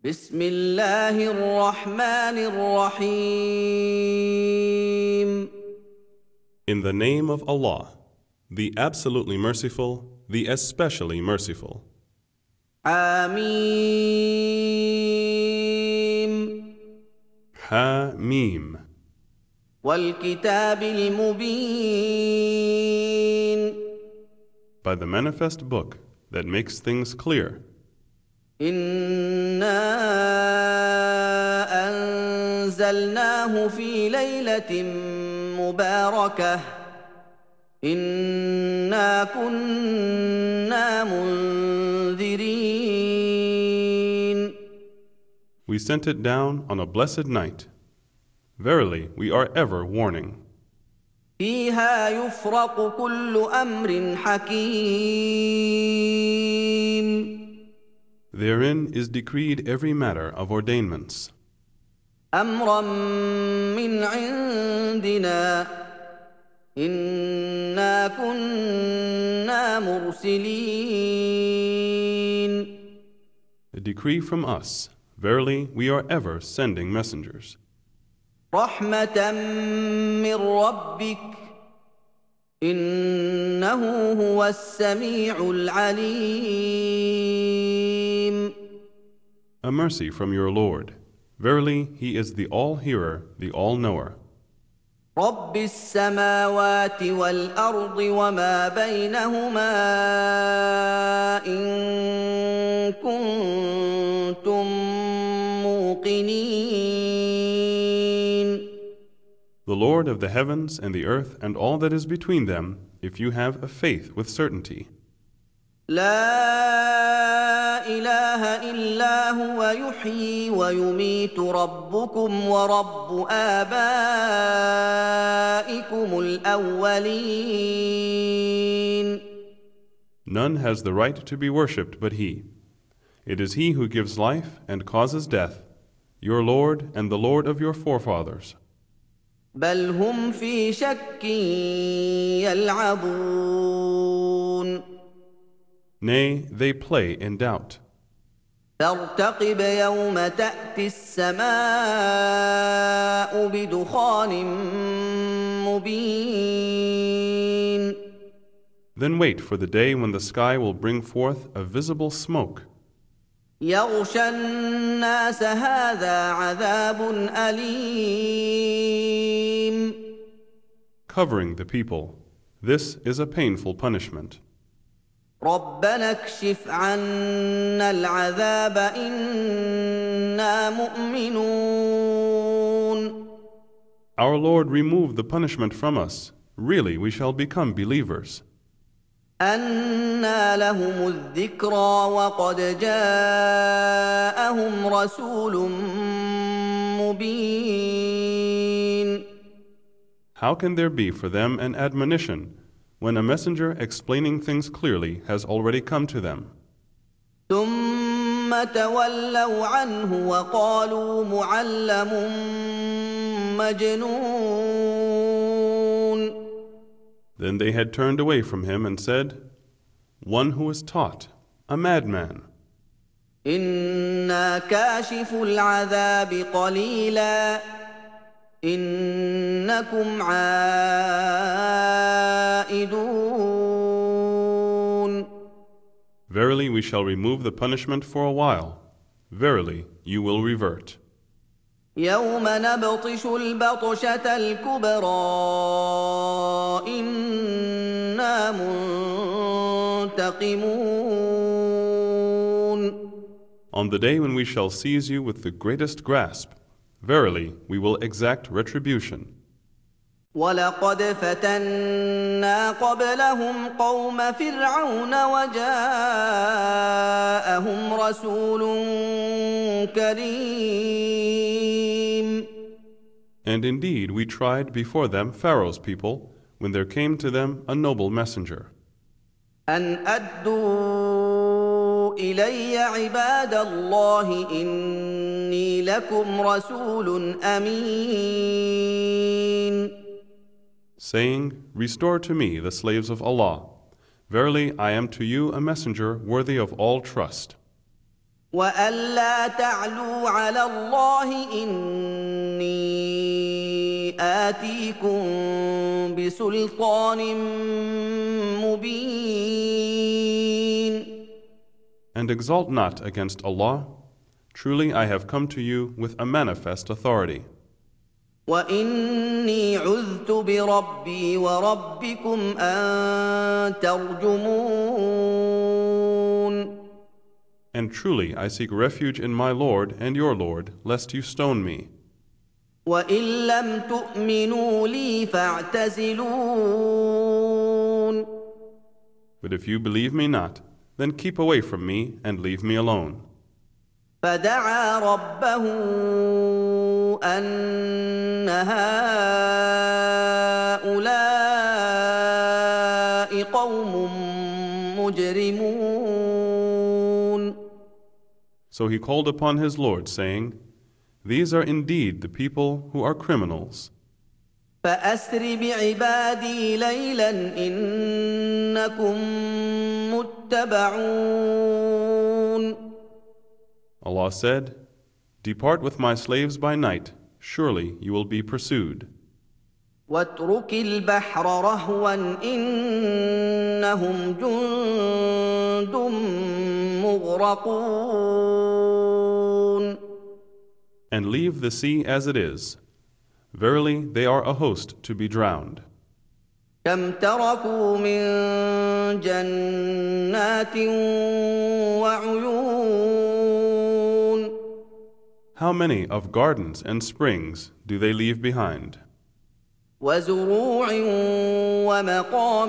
بسم الله الرحمن الرحيم In the name of Allah, the absolutely merciful, the especially merciful. حميم Ha-Mim. والكتاب المبين By the manifest book that makes things clear. إنا أنزلناه في ليلة مباركة إنا كنا منذرين We sent it down on a blessed night. Verily, we are ever warning. فيها يفرق كل أمر حكيم Therein is decreed every matter of ordainments. أمرا من عندنا إنا كنا مرسلين A decree from us. Verily, we are ever sending messengers. رحمة من ربك إنه هو السميع العليم A mercy from your Lord. Verily, He is the all-hearer, the all-knower. رب السماوات والأرض وما بينهما إن كنتم موقنين The Lord of the heavens and the earth and all that is between them, if you have a faith with certainty. لا إله إلا هو يحيي ويميت ربكم ورب آبائكم الأولين None has the right to be worshipped but He. It is He who gives life and causes death, your Lord and the Lord of your forefathers. بل هم في شك يلعبون Nay, they play in doubt. فارتقب يوم تأتي السماء بدخان مبين Then wait for the day when the sky will bring forth a visible smoke, يغشى الناس هذا عذاب أليم covering the people. This is a painful punishment. ربنا اكشف عنا العذاب إنا مؤمنون Our Lord, remove the punishment from us. Really, we shall become believers. أنى لهم الذكرى وقد جاءهم رسول مبين How can there be for them an admonition when a messenger explaining things clearly has already come to them? ثم تولوا عنه وقالوا معلم مجنون Then they had turned away from him and said, One who is taught, a madman. إنا كاشف العذاب قليلا إنكم عائدون Verily, we shall remove the punishment for a while. Verily, you will revert. يوم نبطش البطشة الكبرى إنا منتقمون On the day when we shall seize you with the greatest grasp, verily, we will exact retribution. ولقد فتنا قبلهم قوم فرعون وجاءهم رسول كريم And indeed, we tried before them Pharaoh's people when there came to them a noble messenger. أن أدوا إلي عباد الله إني لكم رسول أمين saying, Restore to me the slaves of Allah. Verily, I am to you a messenger worthy of all trust. وألا تعلوا على الله إني آتيكم بسلطان مبين. And exalt not against Allah. Truly I have come to you with a manifest authority. وإني عذت بربي وربكم أن ترجمون. And truly I seek refuge in my Lord and your Lord, lest you stone me. وإن لم تؤمنوا لي فاعتزلون. But if you believe me not, then keep away from me and leave me alone. فدعا ربه أن هؤلاء قوم مجرمون. So he called upon his Lord, saying, These are indeed the people who are criminals. فأسر بعبادي ليلا إنكم متبعون. Allah said, Depart with my slaves by night, surely you will be pursued. واترك البحر رهوا إنهم جند مغرقون. And leave the sea as it is. Verily, they are a host to be drowned. كم تركوا من جنات وعيون. How many of gardens and springs do they leave behind? وزروع ومقام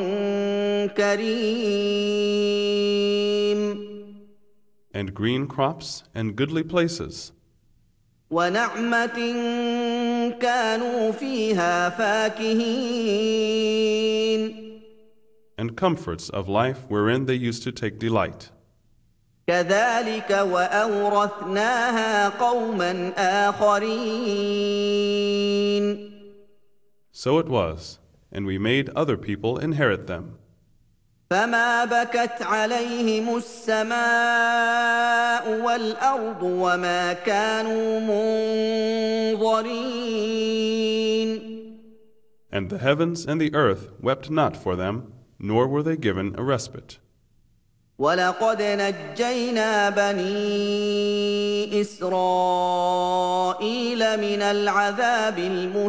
كريم. And green crops and goodly places. ونعمة كانوا فيها فاكهين. And comforts of life wherein they used to take delight. كذلك وأورثناها قوما آخرين. So it was, and we made other people inherit them. فما بكت عليهم السماء والأرض وما كانوا منظرين. And the heavens and the earth wept not for them, nor were they given a respite. ولقد نجينا بني إسرائيل من العذاب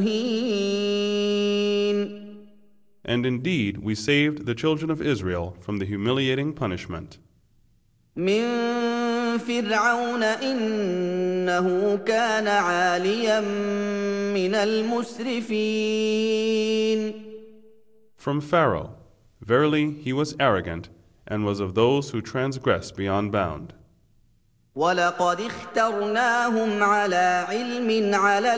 المهين. And indeed, we saved the children of Israel from the humiliating punishment. من فرعون إنه كان عاليا من المسرفين. From Pharaoh, verily he was arrogant and was of those who transgress beyond bound. ولقد اخترناهم على علم على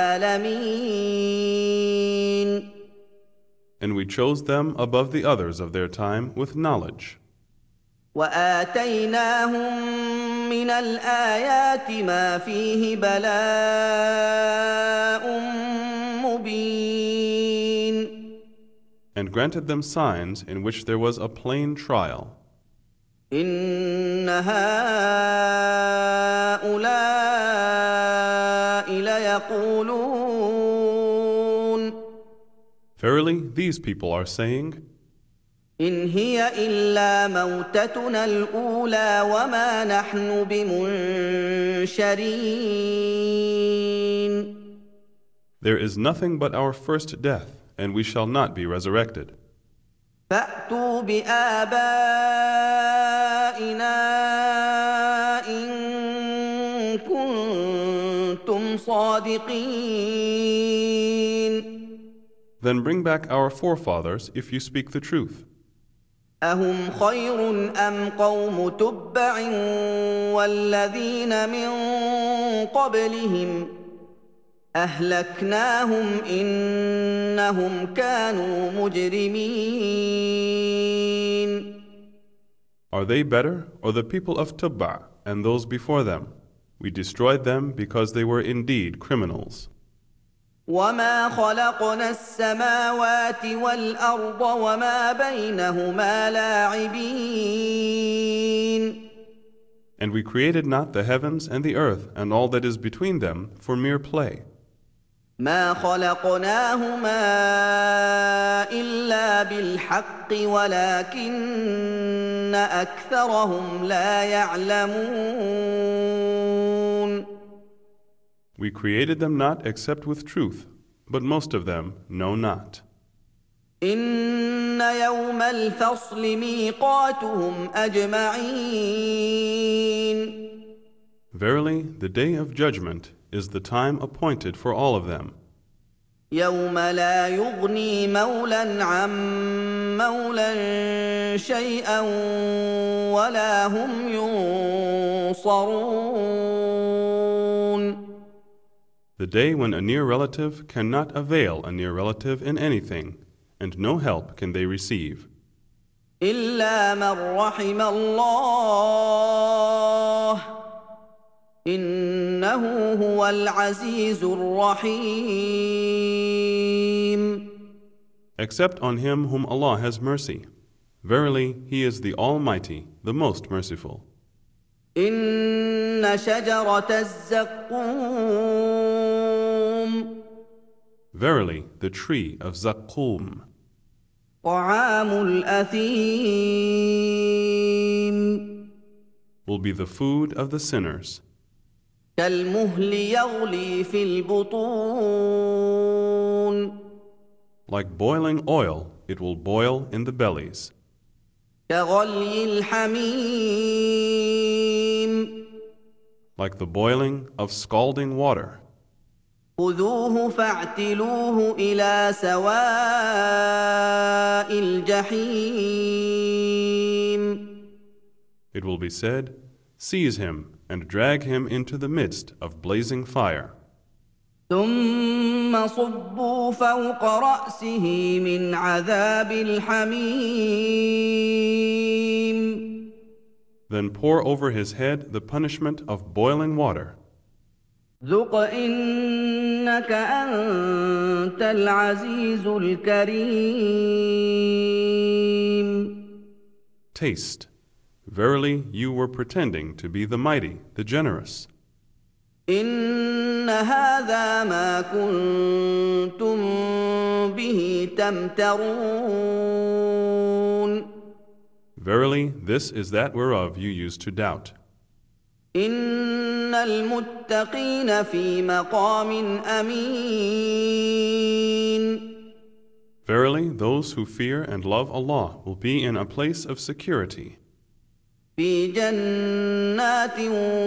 العالمين. And we chose them above the others of their time with knowledge. وآتيناهم من الآيات ما فيه بلاء مبين. And granted them signs in which there was a plain trial. إن هؤلاء ليقولون. Verily, these people are saying, إن هي إلا موتتنا الأولى وما نحن بمنشرين. There is nothing but our first death, and we shall not be resurrected. فأتوا بآبائنا إن كنتم صادقين. Then bring back our forefathers if you speak the truth. أهم خير أم قوم تبع والذين من قبلهم أهلكناهم إنهم كانوا مجرمين. Are they better, or the people of Tubba and those before them? We destroyed them because they were indeed criminals. وما خلقنا السماوات والأرض وما بينهما لاعبين. And we created not the heavens and the earth and all that is between them for mere play. ما خلقناهما إلا بالحق ولكن أكثرهم لا يعلمون. We created them not except with truth, but most of them know not. إن يوم الفصل ميقاتهم أجمعين. Verily, the day of judgment is the time appointed for all of them. يوم لا يغني مولى عن مولى شيئا ولا هم ينصرون. The day when a near relative cannot avail a near relative in anything, and no help can they receive. إلا من رحم الله إنه هو العزيز الرحيم. Except on him whom Allah has mercy. Verily, he is the Almighty, the most merciful. إن شجرة الزقوم. Verily, the tree of Zaqqum. طعام الأثيم. Will be the food of the sinners. كالمهل يغلي في البطون. Like boiling oil, it will boil in the bellies. كغلي الحميم. Like the boiling of scalding water. خذوه فاعتلوه إلى سواء الجحيم. It will be said, seize him and drag him into the midst of blazing fire. ثم صبوا فوق رأسه من عذاب الحميم. Then pour over his head the punishment of boiling water. ذق إنك أنت العزيز الكريم. Taste. Verily, you were pretending to be the mighty, the generous. إن هذا ما كنتم به تمترون. Verily, this is that whereof you used to doubt. إن المتقين في مقام أمين. Verily, those who fear and love Allah will be in a place of security. في جنات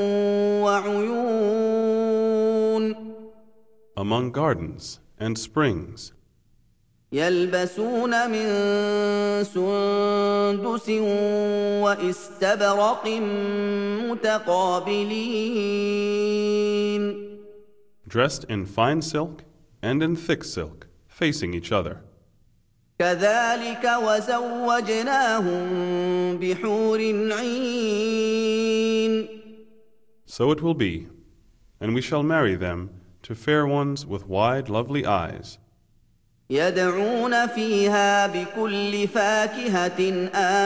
وعيون. Among gardens and springs. يلبسون من سندس واستبرق متقابلين. Dressed in fine silk and in thick silk, facing each other. كذلك وزوجناهم بحور عين. So it will be, and we shall marry them to fair ones with wide, lovely eyes. يدعون فيها بكل فاكهة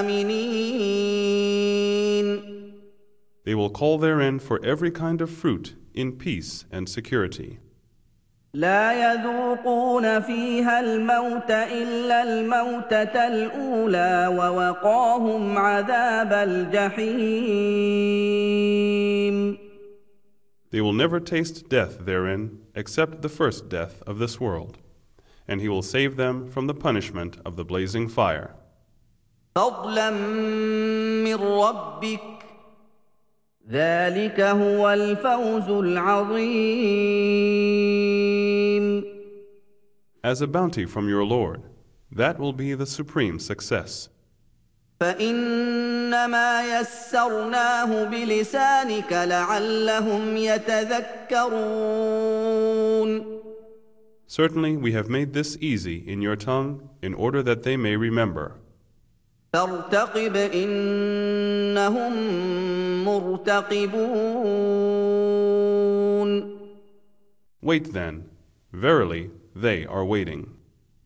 آمنين. They will call therein for every kind of fruit in peace and security. لا يذوقون فيها الموت إلا الموتة الأولى ووقاهم عذاب الجحيم. They will never taste death therein except the first death of this world, and he will save them from the punishment of the blazing fire. فضلا من ربك ذلك هو الفوز العظيم. As a bounty from your Lord, that will be the supreme success. فإنما يسرناه بلسانك لعلهم يتذكرون. Certainly we have made this easy in your tongue in order that they may remember. فارتقب إنهم مرتقبون. Wait then, verily they are waiting.